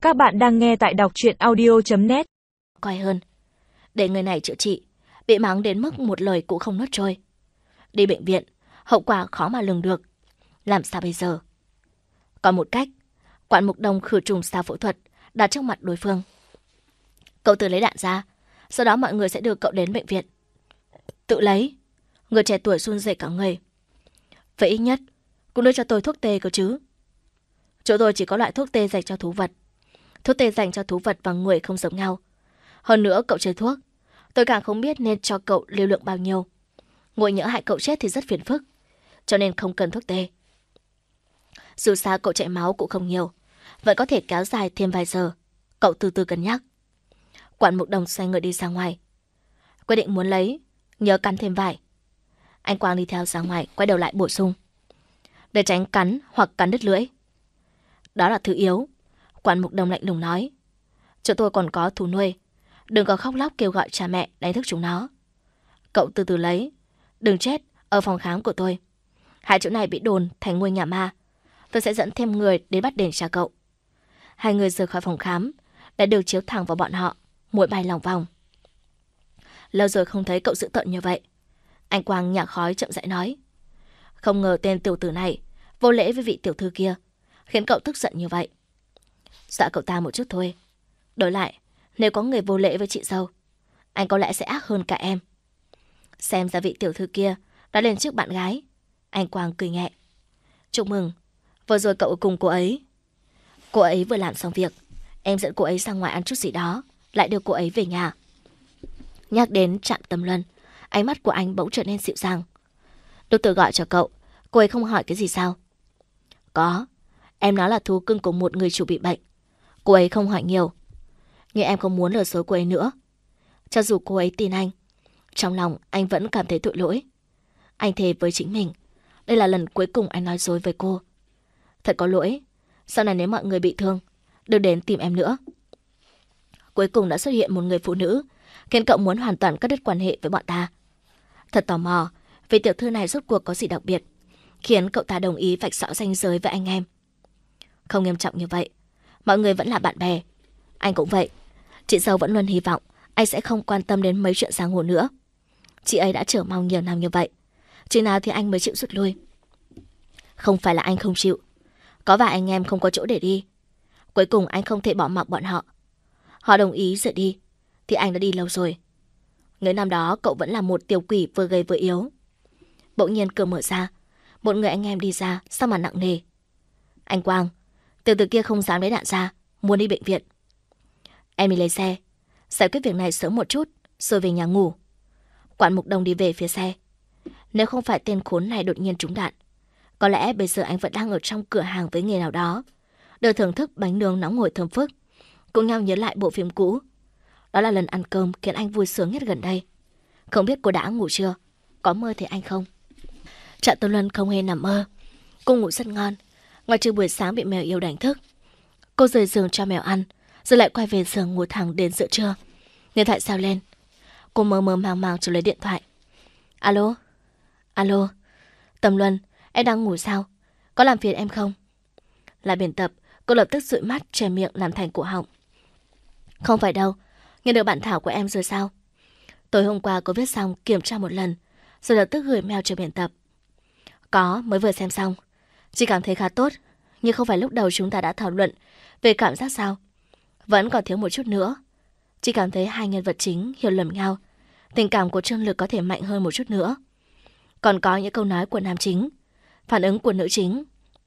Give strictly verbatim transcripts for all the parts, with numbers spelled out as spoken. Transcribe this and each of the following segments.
Các bạn đang nghe tại đọc truyện audio chấm net. Coi hơn, để người này chữa trị, bị mắng đến mức một lời cũng không nuốt trôi. Đi bệnh viện, hậu quả khó mà lường được. Làm sao bây giờ? Còn một cách, Quản Mục Đông khử trùng sau phẫu thuật đặt trước mặt đối phương. Cậu tự lấy đạn ra, sau đó mọi người sẽ đưa cậu đến bệnh viện. Tự lấy? Người trẻ tuổi run rẩy cả người. Vậy ít nhất cũng đưa cho tôi thuốc tê cơ chứ. Chỗ tôi chỉ có loại thuốc tê dành cho thú vật. Thuốc tê dành cho thú vật và người không giống nhau. Hơn nữa cậu chơi thuốc, tôi càng không biết nên cho cậu liều lượng bao nhiêu. Ngồi nhỡ hại cậu chết thì rất phiền phức, cho nên không cần thuốc tê. Dù sao cậu chạy máu cũng không nhiều, vẫn có thể kéo dài thêm vài giờ. Cậu từ từ cân nhắc. Quản Mục Đồng xoay người đi ra ngoài. Quyết định muốn lấy, nhớ cắn thêm vải. Anh Quang đi theo ra ngoài, quay đầu lại bổ sung. Để tránh cắn hoặc cắn đứt lưỡi. Đó là thứ yếu. Quản Mục Đồng lạnh lùng nói. Chỗ tôi còn có thú nuôi, đừng có khóc lóc kêu gọi cha mẹ đánh thức chúng nó. Cậu từ từ lấy, đừng chết ở phòng khám của tôi. Hai chỗ này bị đồn thành ngôi nhà ma. Tôi sẽ dẫn thêm người đến bắt đền trả cậu. Hai người rời khỏi phòng khám, đã được chiếu thẳng vào bọn họ, mũi bay lòng vòng. Lâu rồi không thấy cậu dữ tợn như vậy. Anh Quang nhả khói chậm rãi nói. Không ngờ tên tiểu tử này vô lễ với vị tiểu thư kia, khiến cậu tức giận như vậy. Dọa cậu ta một chút thôi. Đổi lại, nếu có người vô lễ với chị dâu, anh có lẽ sẽ ác hơn cả em. Xem ra vị tiểu thư kia đã lên trước bạn gái. Anh Quang cười nhẹ. Chúc mừng, vừa rồi cậu cùng cô ấy. Cô ấy vừa làm xong việc, em dẫn cô ấy ra ngoài ăn chút gì đó, lại đưa cô ấy về nhà. Nhắc đến Trạm Tâm Luân, ánh mắt của anh bỗng trở nên dịu dàng. Tôi tự gọi cho cậu, cô ấy không hỏi cái gì sao? Có, em nói là thú cưng của một người chủ bị bệnh. Cô ấy không hỏi nhiều, nhưng em không muốn lừa dối cô ấy nữa. Cho dù cô ấy tin anh, trong lòng anh vẫn cảm thấy tội lỗi. Anh thề với chính mình, đây là lần cuối cùng anh nói dối với cô. Thật có lỗi, sau này nếu mọi người bị thương, đừng đến tìm em nữa. Cuối cùng đã xuất hiện một người phụ nữ, khiến cậu muốn hoàn toàn cắt đứt quan hệ với bọn ta. Thật tò mò, vì tiểu thư này rốt cuộc có gì đặc biệt, khiến cậu ta đồng ý vạch rõ ranh giới với anh em. Không nghiêm trọng như vậy, mọi người vẫn là bạn bè. Anh cũng vậy. Chị dâu vẫn luôn hy vọng anh sẽ không quan tâm đến mấy chuyện giang hồ nữa. Chị ấy đã chờ mong nhiều năm như vậy, chừng nào thì anh mới chịu rút lui. Không phải là anh không chịu, có vài anh em không có chỗ để đi. Cuối cùng anh không thể bỏ mặc bọn họ. Họ đồng ý rời đi, thì anh đã đi lâu rồi. Người năm đó cậu vẫn là một tiểu quỷ vừa gầy vừa yếu. Bỗng nhiên cửa mở ra, một người anh em đi ra, sao mà nặng nề. Anh Quang, tiểu tử kia không dám lấy đạn ra, muốn đi bệnh viện. Em đi lấy xe, giải quyết việc này sớm một chút, rồi về nhà ngủ. Quản Mục Đồng đi về phía xe. Nếu không phải tên khốn này đột nhiên trúng đạn, có lẽ bây giờ anh vẫn đang ở trong cửa hàng với người nào đó, được thưởng thức bánh nướng nóng hổi thơm phức, cùng nhau nhớ lại bộ phim cũ. Đó là lần ăn cơm khiến anh vui sướng nhất gần đây. Không biết cô đã ngủ chưa? Có mơ thấy anh không? Trạm Tâm Luân không hề nằm mơ. Cô ngủ rất ngon, ngoài trừ buổi sáng bị mèo yêu đánh thức. Cô rời giường cho mèo ăn, rồi lại quay về giường ngủ thẳng đến giữa trưa. Điện thoại reo lên. Cô mơ mơ màng màng cho lấy điện thoại. Alo? Alo? Tâm Luân, em đang ngủ sao? Có làm phiền em không? Là biên tập. Cô lập tức dụi mắt, che miệng làm thành cổ họng. Không phải đâu. Nghe được bản thảo của em rồi sao? Tối hôm qua cô viết xong, kiểm tra một lần, rồi lập tức gửi mail cho biên tập. Có, mới vừa xem xong. Chị cảm thấy khá tốt, nhưng không phải lúc đầu chúng ta đã thảo luận về cảm giác sao? Vẫn còn thiếu một chút nữa. Chị cảm thấy hai nhân vật chính hiểu lầm nhau, tình cảm của Trương Lực có thể mạnh hơn một chút nữa. Còn có những câu nói của nam chính, phản ứng của nữ chính.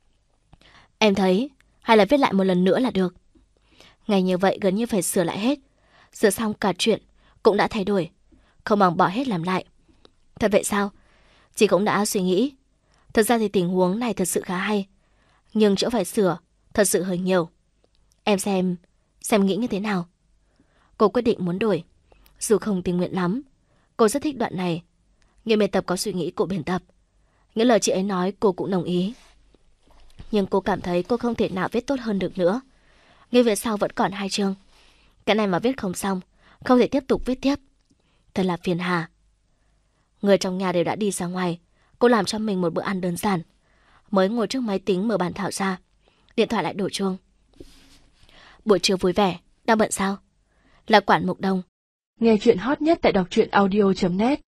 Em thấy, hay là viết lại một lần nữa là được. Ngày như vậy gần như phải sửa lại hết. Sửa xong cả chuyện cũng đã thay đổi, không bằng bỏ hết làm lại. Thật vậy sao? Chị cũng đã suy nghĩ. Thật ra thì tình huống này thật sự khá hay, nhưng chỗ phải sửa thật sự hơi nhiều. Em xem, xem nghĩ như thế nào? Cô quyết định muốn đổi. Dù không tình nguyện lắm, cô rất thích đoạn này. Người biên tập có suy nghĩ của biên tập, những lời chị ấy nói cô cũng đồng ý. Nhưng cô cảm thấy cô không thể nào viết tốt hơn được nữa. Ngay về sau vẫn còn hai chương. Cái này mà viết không xong, không thể tiếp tục viết tiếp. Thật là phiền hà. Người trong nhà đều đã đi ra ngoài. Cô làm cho mình một bữa ăn đơn giản. Mới ngồi trước máy tính mở bản thảo ra, điện thoại lại đổ chuông. buổi trưa vui vẻ, đang bận sao? Là Quản Mục Đông. Nghe chuyện hot nhất tại đọc truyện audio chấm net